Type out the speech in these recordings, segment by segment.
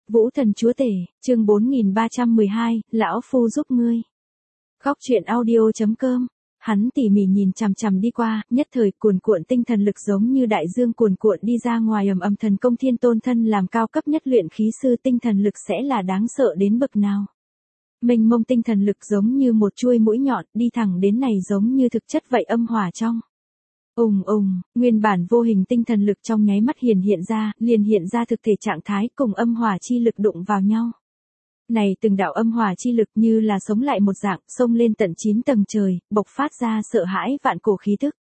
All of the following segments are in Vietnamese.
Vũ Thần Chúa Tể, chương 4312, Lão Phu giúp ngươi. Góc truyện audio.com. Hắn tỉ mỉ nhìn chằm chằm đi qua, nhất thời cuồn cuộn tinh thần lực giống như đại dương cuồn cuộn đi ra ngoài. Ầm thần công thiên tôn thân làm cao cấp nhất luyện khí sư, tinh thần lực sẽ là đáng sợ đến bậc nào. Mênh mông tinh thần lực giống như một chuôi mũi nhọn, đi thẳng đến này giống như thực chất vậy âm hỏa trong. Nguyên bản vô hình tinh thần lực trong nháy mắt hiện ra, liền hiện ra thực thể trạng thái cùng âm hỏa chi lực đụng vào nhau. Này từng đạo âm hỏa chi lực như là sống lại một dạng, xông lên tận 9 tầng trời, bộc phát ra sợ hãi vạn cổ khí tức.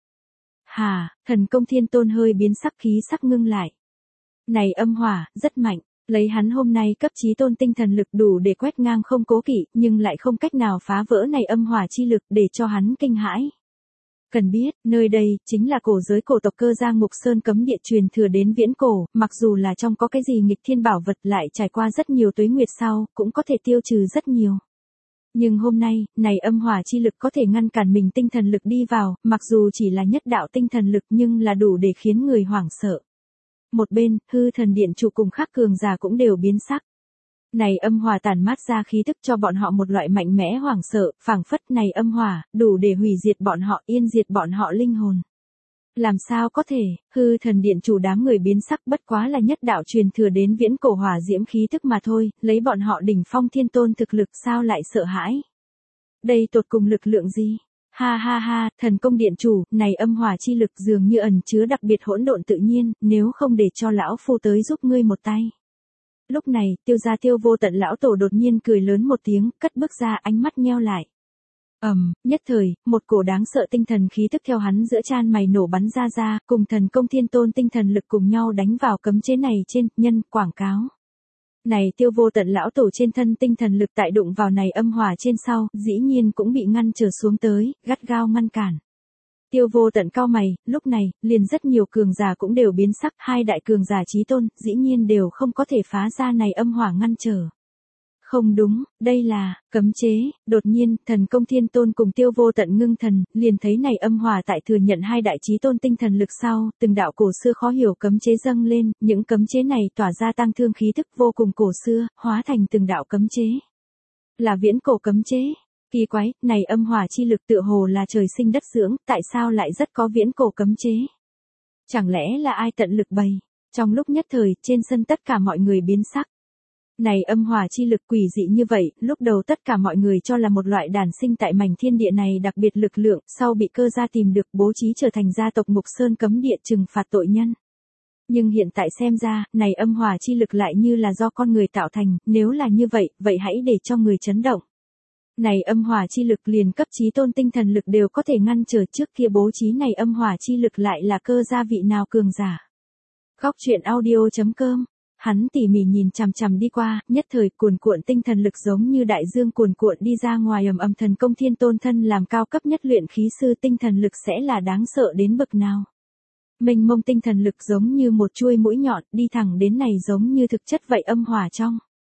Thần công thiên tôn hơi biến sắc, khí sắc ngưng lại. Này âm hỏa, rất mạnh, lấy hắn hôm nay cấp chí tôn tinh thần lực đủ để quét ngang không cố kỵ, nhưng lại không cách nào phá vỡ này âm hỏa chi lực để cho hắn kinh hãi. Cần biết, nơi đây, chính là cổ giới cổ tộc Cơ Gia Ngục Sơn cấm địa truyền thừa đến viễn cổ, mặc dù là trong có cái gì nghịch thiên bảo vật lại trải qua rất nhiều tuế nguyệt sau, cũng có thể tiêu trừ rất nhiều. Nhưng hôm nay, này âm hỏa chi lực có thể ngăn cản mình tinh thần lực đi vào, mặc dù chỉ là nhất đạo tinh thần lực nhưng là đủ để khiến người hoảng sợ. Một bên, hư thần điện chủ cùng khác cường giả cũng đều biến sắc. Này âm hỏa tản mát ra khí tức cho bọn họ một loại mạnh mẽ hoảng sợ, phảng phất này âm hỏa, đủ để hủy diệt bọn họ, yên diệt bọn họ linh hồn. Làm sao có thể, hư thần điện chủ đám người biến sắc, bất quá là nhất đạo truyền thừa đến viễn cổ hỏa diễm khí tức mà thôi, lấy bọn họ đỉnh phong thiên tôn thực lực sao lại sợ hãi. Đây tột cùng lực lượng gì? Thần công điện chủ, này âm hỏa chi lực dường như ẩn chứa đặc biệt hỗn độn tự nhiên, nếu không để cho lão phu tới giúp ngươi một tay. Lúc này, Tiêu Vô Tận lão tổ đột nhiên cười lớn một tiếng, cất bước ra, ánh mắt nheo lại. Nhất thời, một cổ đáng sợ tinh thần khí tức theo hắn giữa chan mày nổ bắn ra, cùng thần công thiên tôn tinh thần lực cùng nhau đánh vào cấm chế này trên, nhân, quảng cáo. Này Tiêu Vô Tận lão tổ trên thân tinh thần lực tại đụng vào này âm hỏa trên sau, dĩ nhiên cũng bị ngăn trở xuống tới, gắt gao ngăn cản. Tiêu Vô Tận cau mày, lúc này, liền rất nhiều cường giả cũng đều biến sắc, hai đại cường giả chí tôn, dĩ nhiên đều không có thể phá ra này âm hỏa ngăn trở. Không đúng, đây là cấm chế. Đột nhiên, thần công thiên tôn cùng Tiêu Vô Tận ngưng thần, liền thấy này âm hỏa tại thừa nhận hai đại chí tôn tinh thần lực sau, từng đạo cổ xưa khó hiểu cấm chế dâng lên, những cấm chế này tỏa ra tăng thương khí tức vô cùng cổ xưa, hóa thành từng đạo cấm chế. Là viễn cổ cấm chế. Kỳ quái, này âm hỏa chi lực tựa hồ là trời sinh đất dưỡng, tại sao lại rất có viễn cổ cấm chế? Chẳng lẽ là ai tận lực bày? Trong lúc nhất thời, trên sân tất cả mọi người biến sắc. Này âm hỏa chi lực quỷ dị như vậy, lúc đầu tất cả mọi người cho là một loại đản sinh tại mảnh thiên địa này đặc biệt lực lượng, sau bị Cơ gia tìm được bố trí trở thành gia tộc Ngục Sơn cấm địa trừng phạt tội nhân. Nhưng hiện tại xem ra, này âm hỏa chi lực lại như là do con người tạo thành, nếu là như vậy, vậy hãy để cho người chấn động. Này âm hỏa chi lực liền cấp chí tôn tinh thần lực đều có thể ngăn trở, trước kia bố trí này âm hỏa chi lực lại là Cơ gia vị nào cường giả. Góc truyện audio.com. Hắn tỉ mỉ nhìn chằm chằm đi qua, nhất thời cuồn cuộn tinh thần lực giống như đại dương cuồn cuộn đi ra ngoài. Ầm thần công thiên tôn thân làm cao cấp nhất luyện khí sư, tinh thần lực sẽ là đáng sợ đến bậc nào. Mênh mông tinh thần lực giống như một chuôi mũi nhọn, đi thẳng đến này giống như thực chất vậy âm hỏa trong.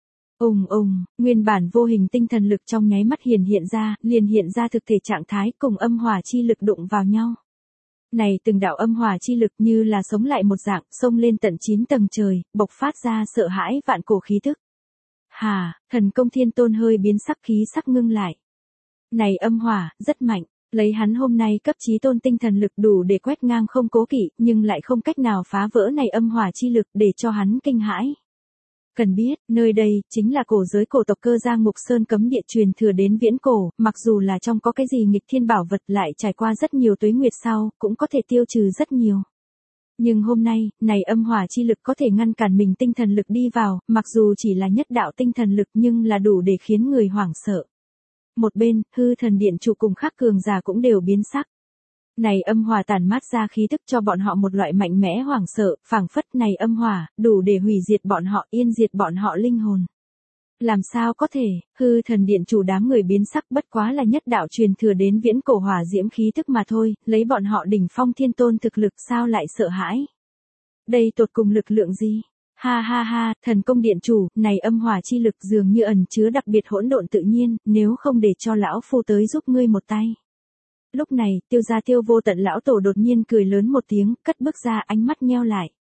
Nguyên bản vô hình tinh thần lực trong nháy mắt hiện ra, liền hiện ra thực thể trạng thái cùng âm hỏa chi lực đụng vào nhau. Này từng đạo âm hỏa chi lực như là sống lại một dạng, xông lên tận 9 tầng trời, bộc phát ra sợ hãi vạn cổ khí tức. Thần công thiên tôn hơi biến sắc, khí sắc ngưng lại. Này âm hỏa, rất mạnh, lấy hắn hôm nay cấp chí tôn tinh thần lực đủ để quét ngang không cố kỵ, nhưng lại không cách nào phá vỡ này âm hỏa chi lực để cho hắn kinh hãi. Cần biết, nơi đây, chính là cổ giới cổ tộc Cơ Gia Ngục Sơn cấm địa truyền thừa đến viễn cổ, mặc dù là trong có cái gì nghịch thiên bảo vật lại trải qua rất nhiều tuế nguyệt sau, cũng có thể tiêu trừ rất nhiều. Nhưng hôm nay, này âm hỏa chi lực có thể ngăn cản mình tinh thần lực đi vào, mặc dù chỉ là nhất đạo tinh thần lực nhưng là đủ để khiến người hoảng sợ. Một bên, hư thần điện chủ cùng khác cường giả cũng đều biến sắc. Này âm hỏa tản mát ra khí tức cho bọn họ một loại mạnh mẽ hoảng sợ, phảng phất này âm hỏa, đủ để hủy diệt bọn họ, yên diệt bọn họ linh hồn. Làm sao có thể, hư thần điện chủ đám người biến sắc, bất quá là nhất đạo truyền thừa đến viễn cổ hỏa diễm khí tức mà thôi, lấy bọn họ đỉnh phong thiên tôn thực lực sao lại sợ hãi. Đây tột cùng lực lượng gì? Thần công điện chủ, này âm hỏa chi lực dường như ẩn chứa đặc biệt hỗn độn tự nhiên, nếu không để cho lão phu tới giúp ngươi một tay. Lúc này, Tiêu Vô Tận lão tổ đột nhiên cười lớn một tiếng, cất bước ra, ánh mắt nheo lại.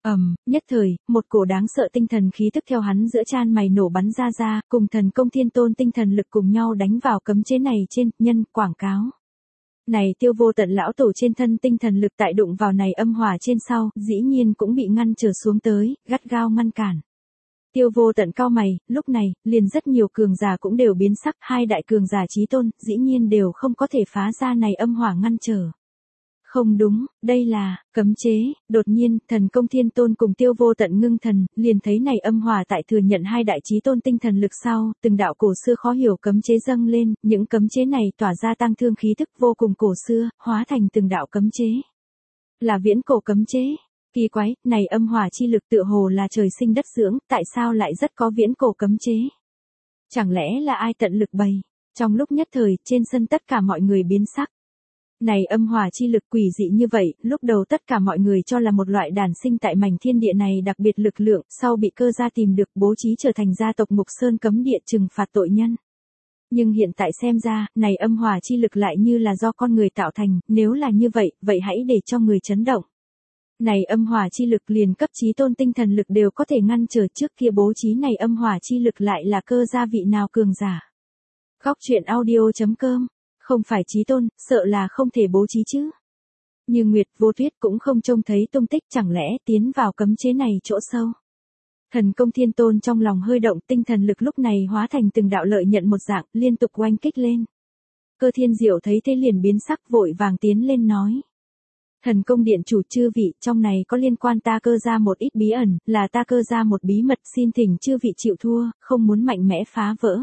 Nhất thời, một cổ đáng sợ tinh thần khí tức theo hắn giữa chan mày nổ bắn ra, cùng thần công thiên tôn tinh thần lực cùng nhau đánh vào cấm chế này trên, nhân, quảng cáo. Này Tiêu Vô Tận lão tổ trên thân tinh thần lực tại đụng vào này âm hỏa trên sau, dĩ nhiên cũng bị ngăn trở xuống tới, gắt gao ngăn cản. Tiêu Vô Tận cau mày, lúc này, liền rất nhiều cường giả cũng đều biến sắc, hai đại cường giả chí tôn, dĩ nhiên đều không có thể phá ra này âm hỏa ngăn trở. Không đúng, đây là cấm chế. Đột nhiên, thần công thiên tôn cùng Tiêu Vô Tận ngưng thần, liền thấy này âm hỏa tại thừa nhận hai đại chí tôn tinh thần lực sau, từng đạo cổ xưa khó hiểu cấm chế dâng lên, những cấm chế này tỏa ra tăng thương khí thức vô cùng cổ xưa, hóa thành từng đạo cấm chế. Là viễn cổ cấm chế. Kỳ quái, này âm hỏa chi lực tựa hồ là trời sinh đất dưỡng, tại sao lại rất có viễn cổ cấm chế? Chẳng lẽ là ai tận lực bày? Trong lúc nhất thời, trên sân tất cả mọi người biến sắc. Này âm hỏa chi lực quỷ dị như vậy, lúc đầu tất cả mọi người cho là một loại đản sinh tại mảnh thiên địa này đặc biệt lực lượng, sau bị cơ gia tìm được bố trí trở thành gia tộc Mục Sơn cấm địa trừng phạt tội nhân. Nhưng hiện tại xem ra, này âm hỏa chi lực lại như là do con người tạo thành, nếu là như vậy, vậy hãy để cho người chấn động. Này âm hỏa chi lực liền cấp chí tôn tinh thần lực đều có thể ngăn trở, trước kia bố trí này âm hỏa chi lực lại là cơ gia vị nào cường giả. Góc truyện audio.com, không phải chí tôn, sợ là không thể bố trí chứ. Như Nguyệt Vô Tuyết cũng không trông thấy tung tích, chẳng lẽ tiến vào cấm chế này chỗ sâu. Thần công thiên tôn trong lòng hơi động, tinh thần lực lúc này hóa thành từng đạo lợi nhận một dạng, liên tục oanh kích lên. Cơ Thiên Diệu thấy thế liền biến sắc, vội vàng tiến lên nói. Thần công điện chủ chư vị, trong này có liên quan ta cơ gia một ít bí ẩn, là ta cơ gia một bí mật, xin thỉnh chư vị chịu thua, không muốn mạnh mẽ phá vỡ.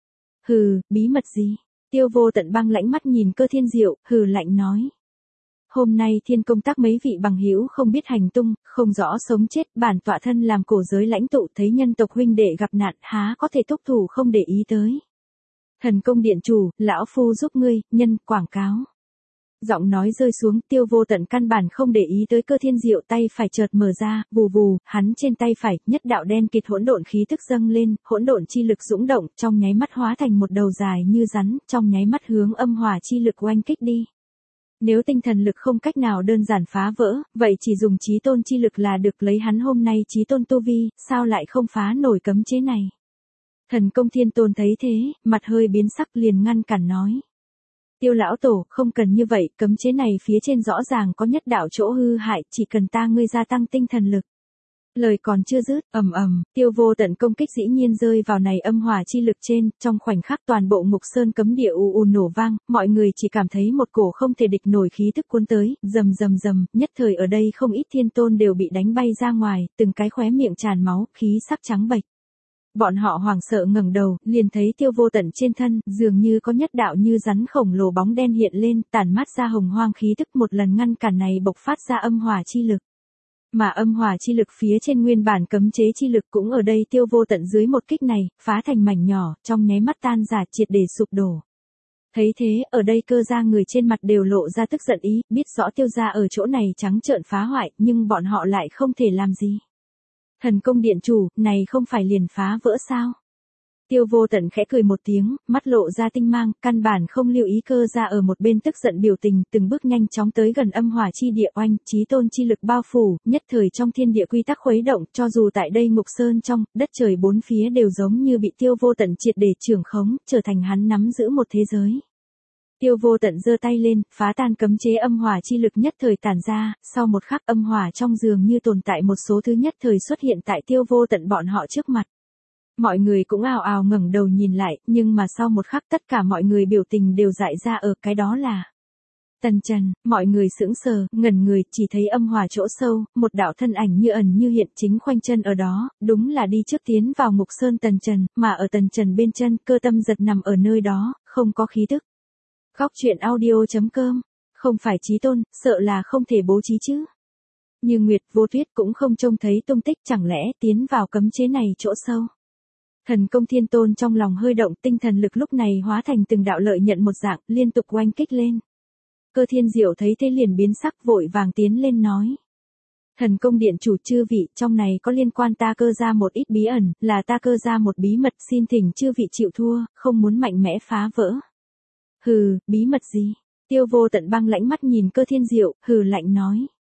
Hừ, bí mật gì? Tiêu Vô Tận băng lãnh mắt nhìn Cơ Thiên Diệu, hừ lạnh nói. Hôm nay thiên công tác mấy vị bằng hữu không biết hành tung, không rõ sống chết, bản tọa thân làm cổ giới lãnh tụ thấy nhân tộc huynh đệ gặp nạn, há có thể thúc thủ không để ý tới. Thần công điện chủ, lão phu giúp ngươi, nhân, quảng cáo. Giọng nói rơi xuống, Tiêu Vô Tận căn bản không để ý tới Cơ Thiên Diệu, tay phải chợt mở ra, vù vù, hắn trên tay phải, nhất đạo đen kịt hỗn độn khí tức dâng lên, hỗn độn chi lực dũng động, trong nháy mắt hóa thành một đầu dài như rắn, trong nháy mắt hướng âm hỏa chi lực oanh kích đi. Nếu tinh thần lực không cách nào đơn giản phá vỡ, vậy chỉ dùng chí tôn chi lực là được, lấy hắn hôm nay chí tôn tu vi, sao lại không phá nổi cấm chế này. Thần công thiên tôn thấy thế, mặt hơi biến sắc liền ngăn cản nói. Tiêu lão tổ, không cần như vậy, cấm chế này phía trên rõ ràng có nhất đạo chỗ hư hại, chỉ cần ta ngươi gia tăng tinh thần lực. Lời còn chưa dứt, Tiêu Vô Tận công kích dĩ nhiên rơi vào này âm hỏa chi lực trên, trong khoảnh khắc toàn bộ Ngục Sơn cấm địa ù ù nổ vang, mọi người chỉ cảm thấy một cổ không thể địch nổi khí tức cuốn tới, rầm rầm rầm, nhất thời ở đây không ít thiên tôn đều bị đánh bay ra ngoài, từng cái khóe miệng tràn máu, khí sắc trắng bệch. Bọn họ hoảng sợ ngẩng đầu, liền thấy Tiêu Vô Tận trên thân, dường như có nhất đạo như rắn khổng lồ bóng đen hiện lên, tản mát ra hồng hoang khí tức, một lần ngăn cản này bộc phát ra âm hỏa chi lực. Mà âm hỏa chi lực phía trên nguyên bản cấm chế chi lực cũng ở đây Tiêu Vô Tận dưới một kích này, phá thành mảnh nhỏ, trong nháy mắt tan rã triệt để sụp đổ. Thấy thế, ở đây cơ gia người trên mặt đều lộ ra tức giận ý, biết rõ Tiêu gia ở chỗ này trắng trợn phá hoại, nhưng bọn họ lại không thể làm gì. Thần công điện chủ, này không phải liền phá vỡ sao? Tiêu Vô Tận khẽ cười một tiếng, mắt lộ ra tinh mang, căn bản không lưu ý cơ gia ở một bên tức giận biểu tình, từng bước nhanh chóng tới gần âm hỏa chi địa oanh, chí tôn chi lực bao phủ, nhất thời trong thiên địa quy tắc khuấy động, cho dù tại đây Ngục Sơn trong, đất trời bốn phía đều giống như bị Tiêu Vô Tận triệt để trưởng khống, trở thành hắn nắm giữ một thế giới. Tiêu Vô Tận giơ tay lên, phá tan cấm chế âm hỏa chi lực nhất thời tản ra, sau một khắc âm hỏa trong giường như tồn tại một số thứ nhất thời xuất hiện tại Tiêu Vô Tận bọn họ trước mặt. Mọi người cũng ào ào ngẩng đầu nhìn lại, nhưng mà sau một khắc tất cả mọi người biểu tình đều dại ra ở cái đó là Tần Trần, mọi người sững sờ, ngẩn người, chỉ thấy âm hỏa chỗ sâu, một đạo thân ảnh như ẩn như hiện chính khoanh chân ở đó, đúng là đi trước tiến vào Ngục Sơn Tần Trần, mà ở Tần Trần bên chân, Cơ Tâm Giật nằm ở nơi đó, không có khí tức. Góc truyện audio.com, không phải chí tôn, sợ là không thể bố trí chứ. Như Nguyệt Vô Tuyết cũng không trông thấy tung tích, chẳng lẽ tiến vào cấm chế này chỗ sâu. Thần công thiên tôn trong lòng hơi động, tinh thần lực lúc này hóa thành từng đạo lợi nhận một dạng, liên tục oanh kích lên. Cơ Thiên Diệu thấy thế liền biến sắc, vội vàng tiến lên nói. Thần công điện chủ chư vị, trong này có liên quan ta cơ gia một ít bí ẩn, là ta cơ gia một bí mật, xin thỉnh chư vị chịu thua, không muốn mạnh mẽ phá vỡ. Hừ, bí mật gì? Tiêu Vô Tận băng lãnh mắt nhìn Cơ Thiên Diệu, hừ lạnh nói.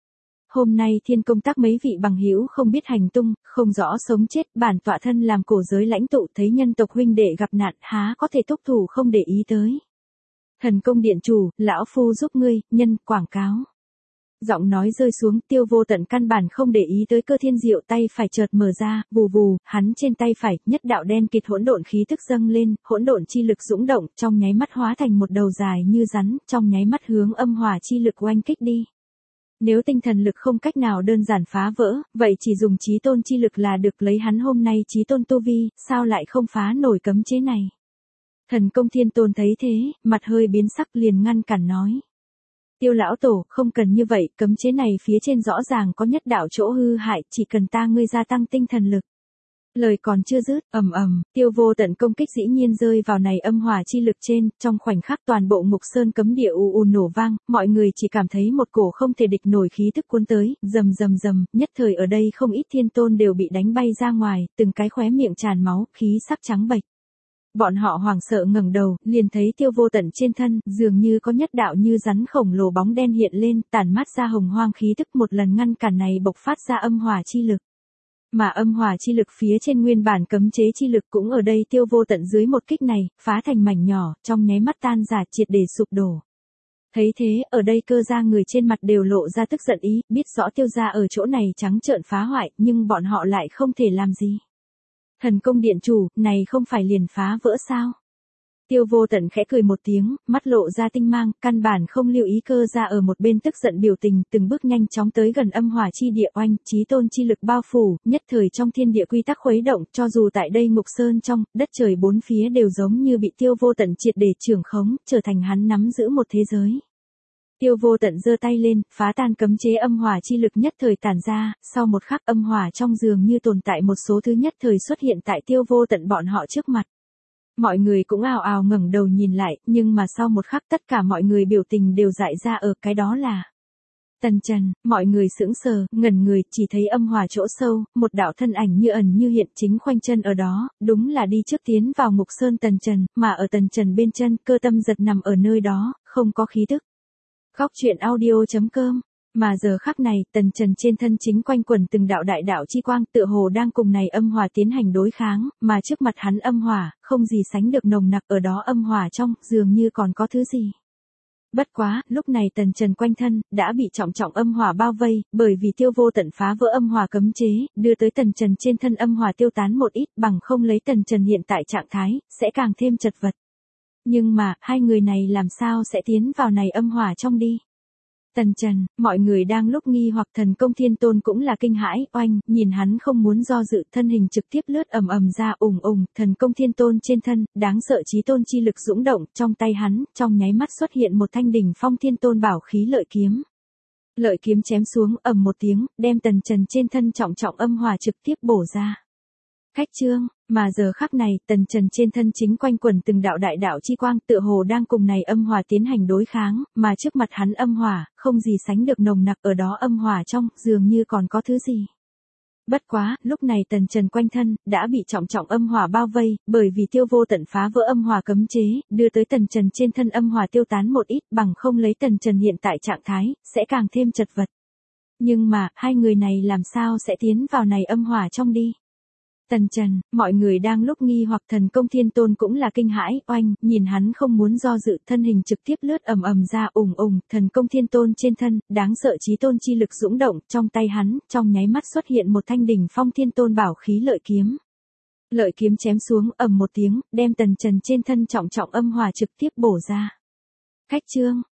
hôm nay thiên công tác mấy vị bằng hữu không biết hành tung, không rõ sống chết, bản tọa thân làm cổ giới lãnh tụ thấy nhân tộc huynh đệ gặp nạn, há có thể thúc thủ không để ý tới. Thần công điện chủ, lão phu giúp ngươi, nhân, quảng cáo. Giọng nói rơi xuống, Tiêu Vô Tận căn bản không để ý tới Cơ Thiên Diệu, tay phải chợt mở ra, vù vù, hắn trên tay phải, nhất đạo đen kịt hỗn độn khí tức dâng lên, hỗn độn chi lực dũng động, trong nháy mắt hóa thành một đầu dài như rắn, trong nháy mắt hướng âm hỏa chi lực oanh kích đi. Nếu tinh thần lực không cách nào đơn giản phá vỡ, vậy chỉ dùng chí tôn chi lực là được, lấy hắn hôm nay chí tôn tu vi, sao lại không phá nổi cấm chế này. Thần công thiên tôn thấy thế, mặt hơi biến sắc liền ngăn cản nói. Tiêu lão tổ, không cần như vậy, cấm chế này phía trên rõ ràng có nhất đạo chỗ hư hại, chỉ cần ta ngươi gia tăng tinh thần lực. Lời còn chưa dứt, Tiêu Vô Tận công kích dĩ nhiên rơi vào này âm hỏa chi lực trên, trong khoảnh khắc toàn bộ Ngục Sơn cấm địa ù ù nổ vang, mọi người chỉ cảm thấy một cổ không thể địch nổi khí tức cuốn tới, rầm rầm rầm, nhất thời ở đây không ít thiên tôn đều bị đánh bay ra ngoài, từng cái khóe miệng tràn máu, khí sắc trắng bệch. Bọn họ hoảng sợ ngẩng đầu, liền thấy Tiêu Vô Tận trên thân, dường như có nhất đạo như rắn khổng lồ bóng đen hiện lên, tản mát ra hồng hoang khí tức, một lần ngăn cản này bộc phát ra âm hỏa chi lực. Mà âm hỏa chi lực phía trên nguyên bản cấm chế chi lực cũng ở đây Tiêu Vô Tận dưới một kích này, phá thành mảnh nhỏ, trong nháy mắt tan rã triệt để sụp đổ. Thấy thế, ở đây Cơ gia người trên mặt đều lộ ra tức giận ý, biết rõ Tiêu gia ở chỗ này trắng trợn phá hoại, nhưng bọn họ lại không thể làm gì. Thần công điện chủ, này không phải liền phá vỡ sao? Tiêu Vô Tận khẽ cười một tiếng, mắt lộ ra tinh mang, căn bản không lưu ý Cơ gia ở một bên tức giận biểu tình, từng bước nhanh chóng tới gần âm hỏa chi địa oanh, chí tôn chi lực bao phủ, nhất thời trong thiên địa quy tắc khuấy động, cho dù tại đây Ngục Sơn trong, đất trời bốn phía đều giống như bị Tiêu Vô Tận triệt để trưởng khống, trở thành hắn nắm giữ một thế giới. Tiêu Vô Tận giơ tay lên, phá tan cấm chế âm hỏa chi lực nhất thời tản ra, sau một khắc âm hỏa trong dường như tồn tại một số thứ nhất thời xuất hiện tại Tiêu Vô Tận bọn họ trước mặt. Mọi người cũng ào ào ngẩng đầu nhìn lại, nhưng mà sau một khắc tất cả mọi người biểu tình đều dại ra ở cái đó là Tần Trần, mọi người sững sờ, ngẩn người, chỉ thấy âm hỏa chỗ sâu, một đạo thân ảnh như ẩn như hiện chính khoanh chân ở đó, đúng là đi trước tiến vào Ngục Sơn Tần Trần, mà ở Tần Trần bên chân, Cơ Tâm Giật nằm ở nơi đó, không có khí tức. Góc truyện audio.com. Mà giờ khắc này, Tần Trần trên thân chính quanh quẩn từng đạo đại đạo chi quang, tựa hồ đang cùng này âm hỏa tiến hành đối kháng, mà trước mặt hắn âm hỏa, không gì sánh được nồng nặc, ở đó âm hỏa trong, dường như còn có thứ gì. Bất quá, lúc này Tần Trần quanh thân, đã bị trọng trọng âm hỏa bao vây, bởi vì Tiêu Vô Tận phá vỡ âm hỏa cấm chế, đưa tới Tần Trần trên thân âm hỏa tiêu tán một ít, bằng không lấy Tần Trần hiện tại trạng thái, sẽ càng thêm chật vật. Nhưng mà, hai người này làm sao sẽ tiến vào này âm hỏa trong đi? Tần Trần, mọi người đang lúc nghi hoặc, Thần công thiên tôn cũng là kinh hãi, oanh, nhìn hắn không muốn do dự, thân hình trực tiếp lướt ra Thần công thiên tôn trên thân, đáng sợ chí tôn chi lực dũng động, trong tay hắn, trong nháy mắt xuất hiện một thanh đỉnh phong thiên tôn bảo khí lợi kiếm. Lợi kiếm chém xuống, một tiếng, đem Tần Trần trên thân trọng trọng âm hỏa trực tiếp bổ ra. Khách trương, mà giờ khắc này, Tần Trần trên thân chính quanh quẩn từng đạo đại đạo chi quang, tựa hồ đang cùng này âm hỏa tiến hành đối kháng, mà trước mặt hắn âm hỏa, không gì sánh được nồng nặc, ở đó âm hỏa trong, dường như còn có thứ gì. Bất quá, lúc này Tần Trần quanh thân, đã bị trọng trọng âm hỏa bao vây, bởi vì Tiêu Vô Tận phá vỡ âm hỏa cấm chế, đưa tới Tần Trần trên thân âm hỏa tiêu tán một ít, bằng không lấy Tần Trần hiện tại trạng thái, sẽ càng thêm chật vật. Nhưng mà, hai người này làm sao sẽ tiến vào này âm hỏa trong đi? Tần Trần, mọi người đang lúc nghi hoặc, Thần công thiên tôn cũng là kinh hãi, oanh, nhìn hắn không muốn do dự, thân hình trực tiếp lướt ra Thần công thiên tôn trên thân, đáng sợ chí tôn chi lực dũng động, trong tay hắn, trong nháy mắt xuất hiện một thanh đỉnh phong thiên tôn bảo khí lợi kiếm. Lợi kiếm chém xuống, một tiếng, đem Tần Trần trên thân trọng trọng âm hỏa trực tiếp bổ ra. Khách trương,